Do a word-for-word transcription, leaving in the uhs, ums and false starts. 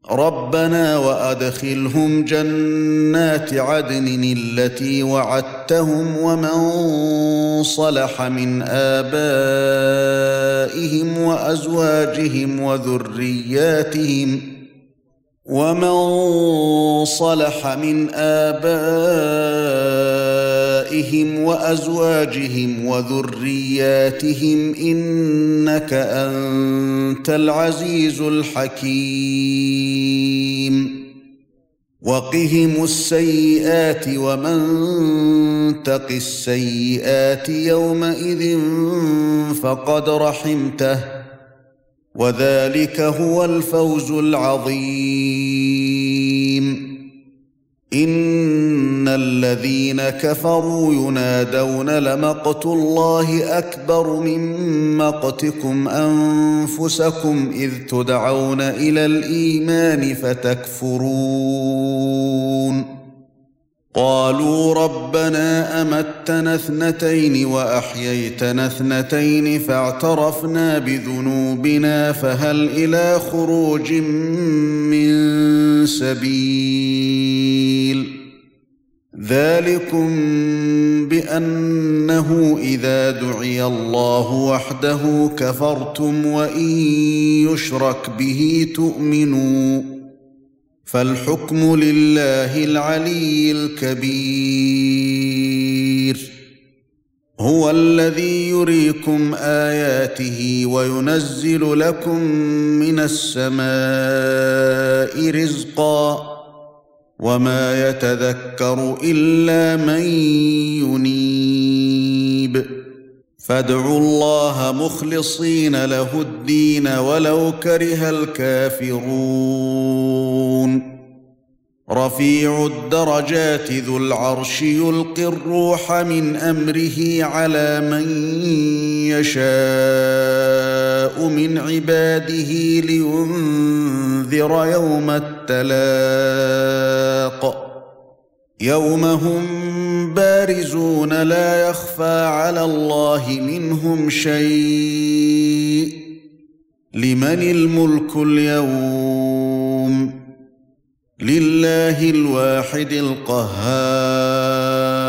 ربنا وأدخلهم جنات عدن التي وعدتهم ومن صلح من آبائهم وأزواجهم وذرياتهم ومن صلح من آبائهم وأزواجهم وذرياتهم إنك أنت العزيز الحكيم وقهم السيئات ومن تق السيئات يومئذ فقد رحمته وذلك هو الفوز العظيم إن الذين كفروا ينادون لمقت الله أكبر من مقتكم أنفسكم إذ تدعون إلى الإيمان فتكفرون قالوا ربنا أمتنا اثنتين وأحييتنا اثنتين فاعترفنا بذنوبنا فهل إلى خروج من سبيل ذلكم بأنه إذا دعي الله وحده كفرتم وإن يشرك به تؤمنوا فالحكم لله العلي الكبير هو الذي يريكم آياته وينزل لكم من السماء رزقا وما يتذكر إلا من ينيب فادعوا الله مخلصين له الدين ولو كره الكافرون رفيع الدرجات ذو العرش يلقي الروح من أمره على من يشاء من عباده لينذر يوم التلاق يوم هم بارزون لا يخفى على الله منهم شيء لمن الملك اليوم لله الواحد القهار